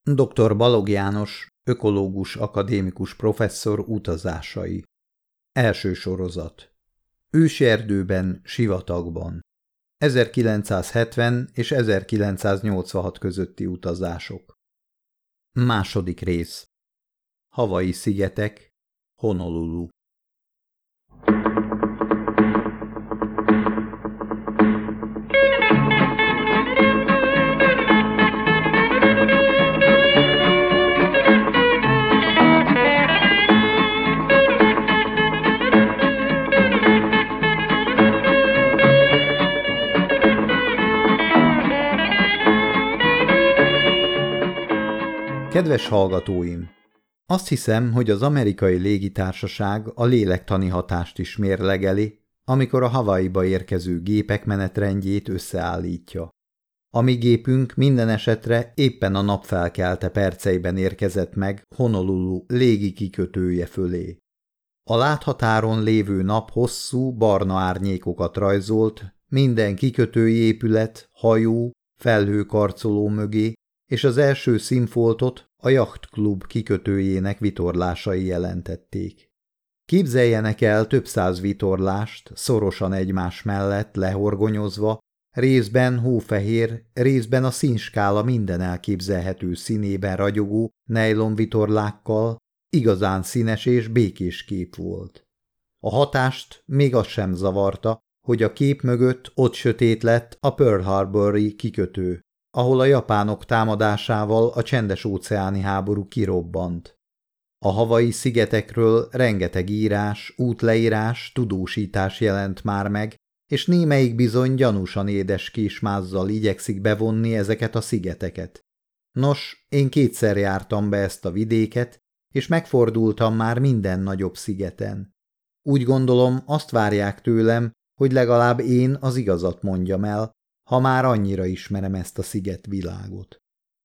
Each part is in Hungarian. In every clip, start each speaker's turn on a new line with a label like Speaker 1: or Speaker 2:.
Speaker 1: Dr. Balogh János, ökológus akadémikus professzor utazásai. Első sorozat. Őserdőben, sivatagban. 1970 és 1986 közötti utazások. Második rész. Hawaii-szigetek, Honolulu. Kedves hallgatóim! Azt hiszem, hogy az amerikai légitársaság a lélektani hatást is mérlegeli, amikor a Hawaiiba érkező gépek menetrendjét összeállítja. A mi gépünk minden esetre éppen a napfelkelte perceiben érkezett meg Honolulu légi kikötője fölé. A láthatáron lévő nap hosszú, barna árnyékokat rajzolt minden kikötői épület, hajó, felhőkarcoló mögé, és az első színfoltot a jachtklub kikötőjének vitorlásai jelentették. Képzeljenek el több száz vitorlást, szorosan egymás mellett lehorgonyozva, részben hófehér, részben a színskála minden elképzelhető színében ragyogó nejlonvitorlákkal, igazán színes és békés kép volt. A hatást még az sem zavarta, hogy a kép mögött ott sötét lett a Pearl Harbor-i kikötő, ahol a japánok támadásával a csendes-óceáni háború kirobbant. A Hawaii-szigetekről rengeteg írás, útleírás, tudósítás jelent már meg, és némelyik bizony gyanúsan édes kismázzal igyekszik bevonni ezeket a szigeteket. Nos, én kétszer jártam be ezt a vidéket, és megfordultam már minden nagyobb szigeten. Úgy gondolom, azt várják tőlem, hogy legalább én az igazat mondjam el, ha már annyira ismerem ezt a szigetvilágot.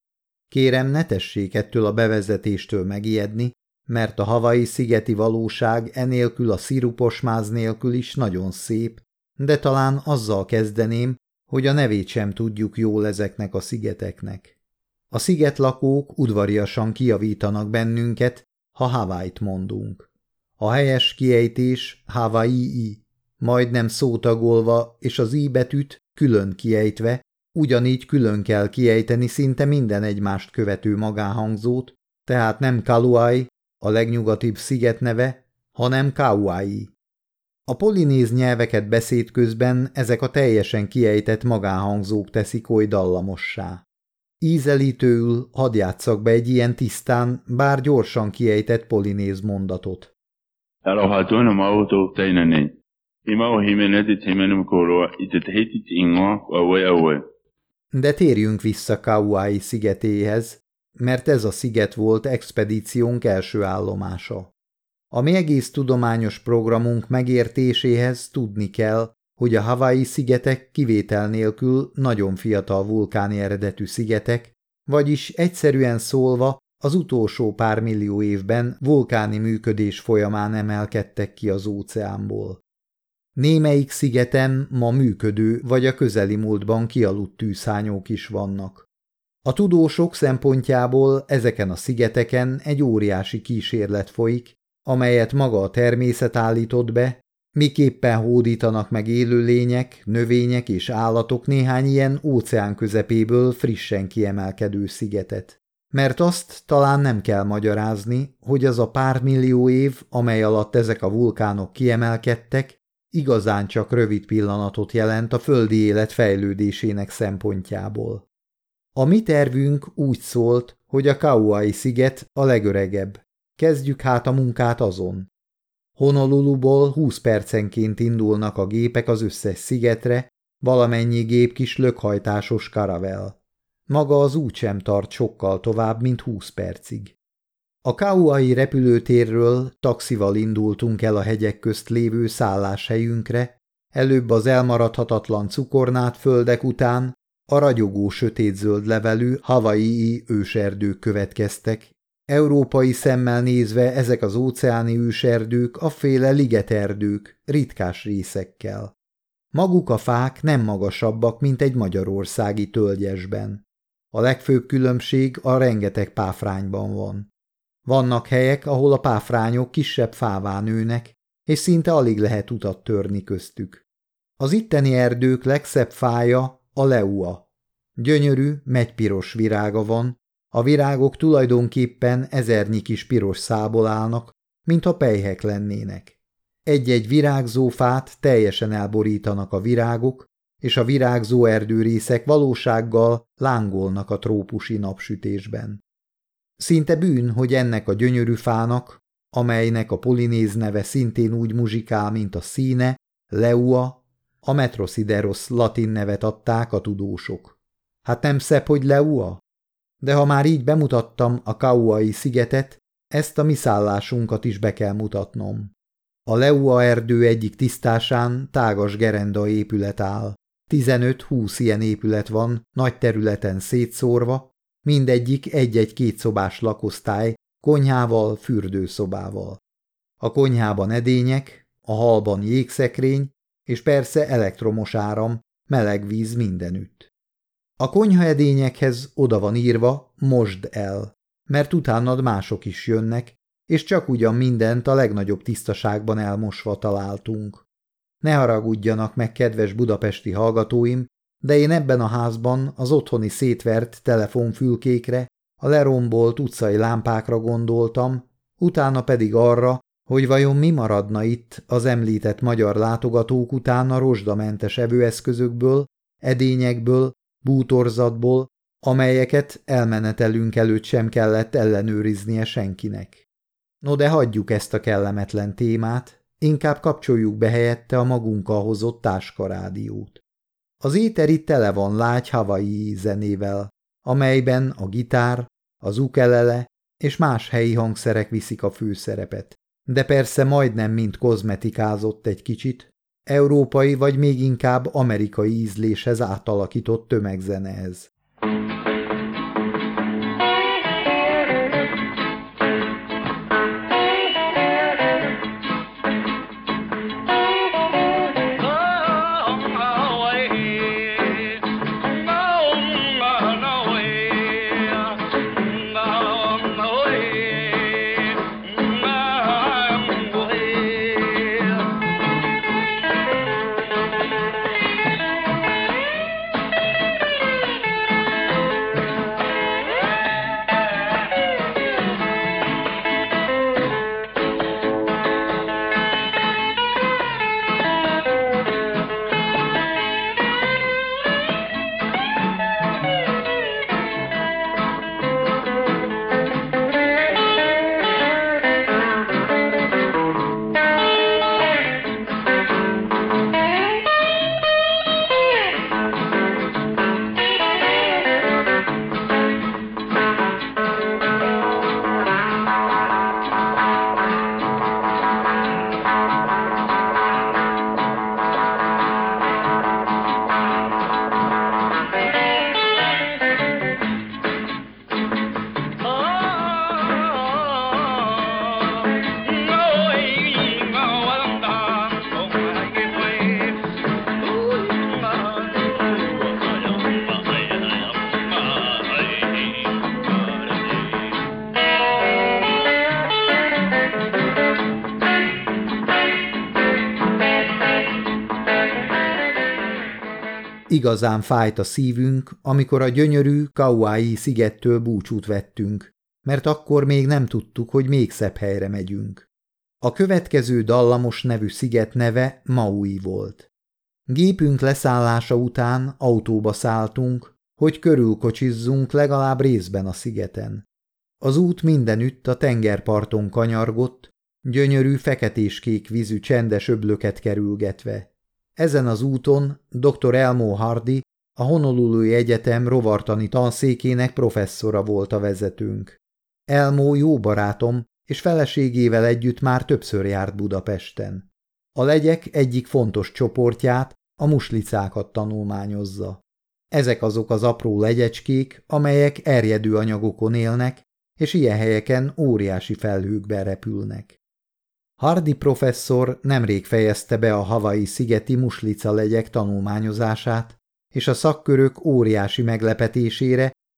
Speaker 1: Kérem, ne tessék ettől a bevezetéstől megijedni, mert a Hawaii-szigeti valóság enélkül a szirupos máz nélkül is nagyon szép, de talán azzal kezdeném, hogy a nevét sem tudjuk jól ezeknek a szigeteknek. A szigetlakók udvariasan kijavítanak bennünket, ha Hawaii-t mondunk. A helyes kiejtés Hawaii, majdnem szótagolva és az i betűt külön kiejtve, ugyanígy külön kell kiejteni szinte minden egymást követő magánhangzót, tehát nem Kauai, a legnyugatibb sziget neve, hanem Kauai. A polinéz nyelveket beszéd közben ezek a teljesen kiejtett magánhangzók teszik oly dallamossá. Ízelítőül hadd játsszak be egy ilyen tisztán, bár gyorsan kiejtett polinéz mondatot. De térjünk vissza Kauai szigetéhez, mert ez a sziget volt expedíciónk első állomása. A mi egész tudományos programunk megértéséhez tudni kell, hogy a Hawaii-szigetek kivétel nélkül nagyon fiatal vulkáni eredetű szigetek, vagyis egyszerűen szólva az utolsó pár millió évben vulkáni működés folyamán emelkedtek ki az óceánból. Némelyik szigeten ma működő vagy a közeli múltban kialudt tűzhányók is vannak. A tudósok szempontjából ezeken a szigeteken egy óriási kísérlet folyik, amelyet maga a természet állított be, miképpen hódítanak meg élőlények, növények és állatok néhány ilyen óceán közepéből frissen kiemelkedő szigetet. Mert azt talán nem kell magyarázni, hogy az a pár millió év, amely alatt ezek a vulkánok kiemelkedtek, igazán csak rövid pillanatot jelent a földi élet fejlődésének szempontjából. A mi tervünk úgy szólt, hogy a Kauai-sziget a legöregebb. Kezdjük hát a munkát azon. Honoluluból 20 percenként indulnak a gépek az összes szigetre, valamennyi gép kis lökhajtásos karavel. Maga az út sem tart sokkal tovább, mint 20 percig. A Kauai repülőtérről taxival indultunk el a hegyek közt lévő szálláshelyünkre, előbb az elmaradhatatlan cukornát földek után a ragyogó sötétzöld levelű Hawaii őserdők következtek. Európai szemmel nézve ezek az óceáni őserdők afféle ligeterdők, ritkás részekkel. Maguk a fák nem magasabbak, mint egy magyarországi tölgyesben. A legfőbb különbség a rengeteg páfrányban van. Vannak helyek, ahol a páfrányok kisebb fává nőnek, és szinte alig lehet utat törni köztük. Az itteni erdők legszebb fája a leua. Gyönyörű, megypiros virága van, a virágok tulajdonképpen ezernyi kis piros szából állnak, mintha pelyhek lennének. Egy-egy virágzó fát teljesen elborítanak a virágok, és a virágzó erdőrészek valósággal lángolnak a trópusi napsütésben. Szinte bűn, hogy ennek a gyönyörű fának, amelynek a polinéz neve szintén úgy muzsikál, mint a színe, leua, a Metrosideros latin nevet adták a tudósok. Hát nem szebb, hogy leua? De ha már így bemutattam a Kauai szigetet, ezt a mi szállásunkat is be kell mutatnom. A leua erdő egyik tisztásán tágas gerenda épület áll. 15-20 ilyen épület van, nagy területen szétszórva, mindegyik egy-egy kétszobás lakosztály, konyhával, fürdőszobával. A konyhában edények, a hallban jégszekrény, és persze elektromos áram, meleg víz mindenütt. A konyhaedényekhez oda van írva, mosd el, mert utánad mások is jönnek, és csak ugyan mindent a legnagyobb tisztaságban elmosva találtunk. Ne haragudjanak meg, kedves budapesti hallgatóim, de én ebben a házban az otthoni szétvert telefonfülkékre, a lerombolt utcai lámpákra gondoltam, utána pedig arra, hogy vajon mi maradna itt az említett magyar látogatók után a rozsdamentes evőeszközökből, edényekből, bútorzatból, amelyeket elmenetelünk előtt sem kellett ellenőriznie senkinek. No de hagyjuk ezt a kellemetlen témát, inkább kapcsoljuk be helyette a magunkkal hozott táskarádiót. Az éter itt tele van lágy Hawaii zenével, amelyben a gitár, az ukelele és más helyi hangszerek viszik a főszerepet, de persze majdnem mind kozmetikázott egy kicsit, európai vagy még inkább amerikai ízléshez átalakított tömegzenehez. Igazán fájt a szívünk, amikor a gyönyörű Kauai szigettől búcsút vettünk, mert akkor még nem tudtuk, hogy még szebb helyre megyünk. A következő dallamos nevű sziget neve Maui volt. Gépünk leszállása után autóba szálltunk, hogy körülkocsizzunk legalább részben a szigeten. Az út mindenütt a tengerparton kanyargott, gyönyörű feketés-kék vízű csendes öblöket kerülgetve. Ezen az úton dr. Elmo Hardy, a Honolului Egyetem rovartani tanszékének professzora volt a vezetőnk. Elmo jó barátom, és feleségével együtt már többször járt Budapesten. A legyek egyik fontos csoportját, a muslicákat tanulmányozza. Ezek azok az apró legyecskék, amelyek erjedő anyagokon élnek, és ilyen helyeken óriási felhőkben repülnek. Hardy professzor nemrég fejezte be a Hawaii szigeti muslica legyek tanulmányozását, és a szakkörök óriási meglepetésére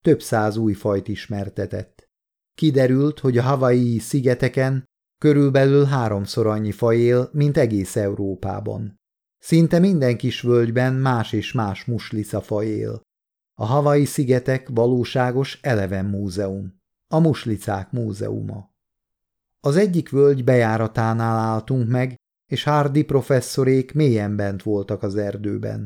Speaker 1: több száz új fajt ismertetett. Kiderült, hogy a Hawaii szigeteken körülbelül 3-szor annyi faj él, mint egész Európában. Szinte minden kis völgyben más és más muslicafaj él. A Hawaii szigetek valóságos eleven múzeum, a muslicák múzeuma. Az egyik völgy bejáratánál álltunk meg, és Hardy professzorék mélyen bent voltak az erdőben.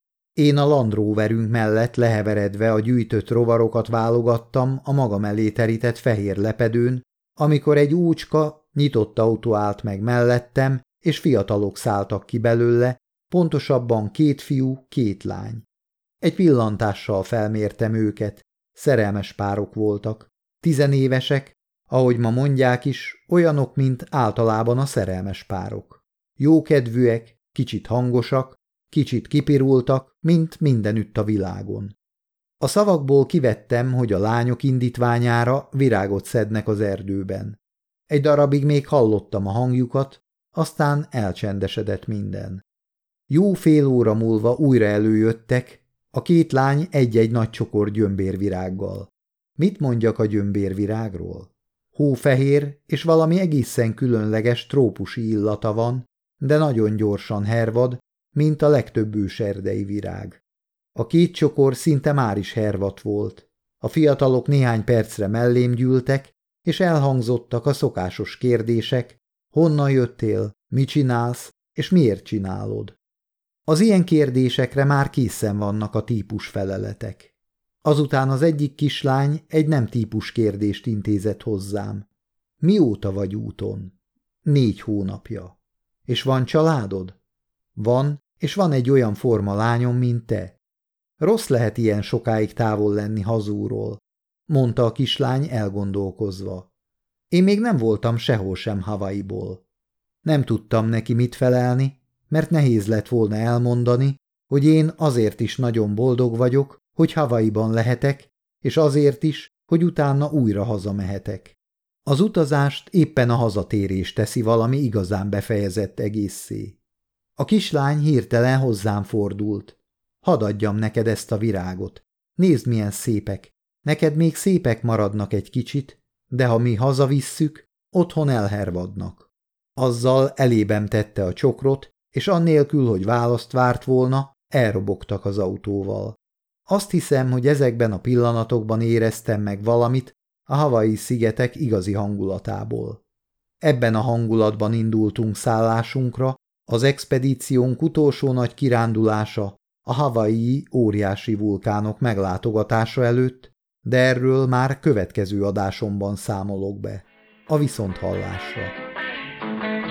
Speaker 1: Én a Land Roverünk mellett leheveredve a gyűjtött rovarokat válogattam a magam elé terített fehér lepedőn, amikor egy úcska, nyitott autó állt meg mellettem, és fiatalok szálltak ki belőle, pontosabban 2 fiú, 2 lány. Egy pillantással felmértem őket, szerelmes párok voltak, 10 évesek, ahogy ma mondják is, olyanok, mint általában a szerelmes párok. Jókedvűek, kicsit hangosak, kicsit kipirultak, mint mindenütt a világon. A szavakból kivettem, hogy a lányok indítványára virágot szednek az erdőben. Egy darabig még hallottam a hangjukat, aztán elcsendesedett minden. Jó fél óra múlva újra előjöttek, a 2 lány egy-egy nagy csokor gyömbérvirággal. Mit mondjak a gyömbérvirágról? Hófehér és valami egészen különleges trópusi illata van, de nagyon gyorsan hervad, mint a legtöbb őserdei virág. A 2 csokor szinte már is hervadt volt. A fiatalok néhány percre mellém gyűltek, és elhangzottak a szokásos kérdések, honnan jöttél, mit csinálsz, és miért csinálod. Az ilyen kérdésekre már készen vannak a típus feleletek. Azután az egyik kislány egy nem típus kérdést intézett hozzám. Mióta vagy úton? 4 hónapja. És van családod? Van, és van egy olyan forma lányom, mint te. Rossz lehet ilyen sokáig távol lenni hazúról, mondta a kislány elgondolkozva. Én még nem voltam sehol sem Hawaiiból. Nem tudtam neki mit felelni, mert nehéz lett volna elmondani, hogy én azért is nagyon boldog vagyok, hogy Hawaiiban lehetek, és azért is, hogy utána újra hazamehetek. Az utazást éppen a hazatérés teszi valami igazán befejezett egészé. A kislány hirtelen hozzám fordult. Hadd adjam neked ezt a virágot. Nézd, milyen szépek. Neked még szépek maradnak egy kicsit, de ha mi hazavisszük, otthon elhervadnak. Azzal elébem tette a csokrot, és annélkül, hogy választ várt volna, elrobogtak az autóval. Azt hiszem, hogy ezekben a pillanatokban éreztem meg valamit a Hawaii szigetek igazi hangulatából. Ebben a hangulatban indultunk szállásunkra, az expedíciónk utolsó nagy kirándulása a Hawaii óriási vulkánok meglátogatása előtt, de erről már következő adásomban számolok be. A viszonthallásra.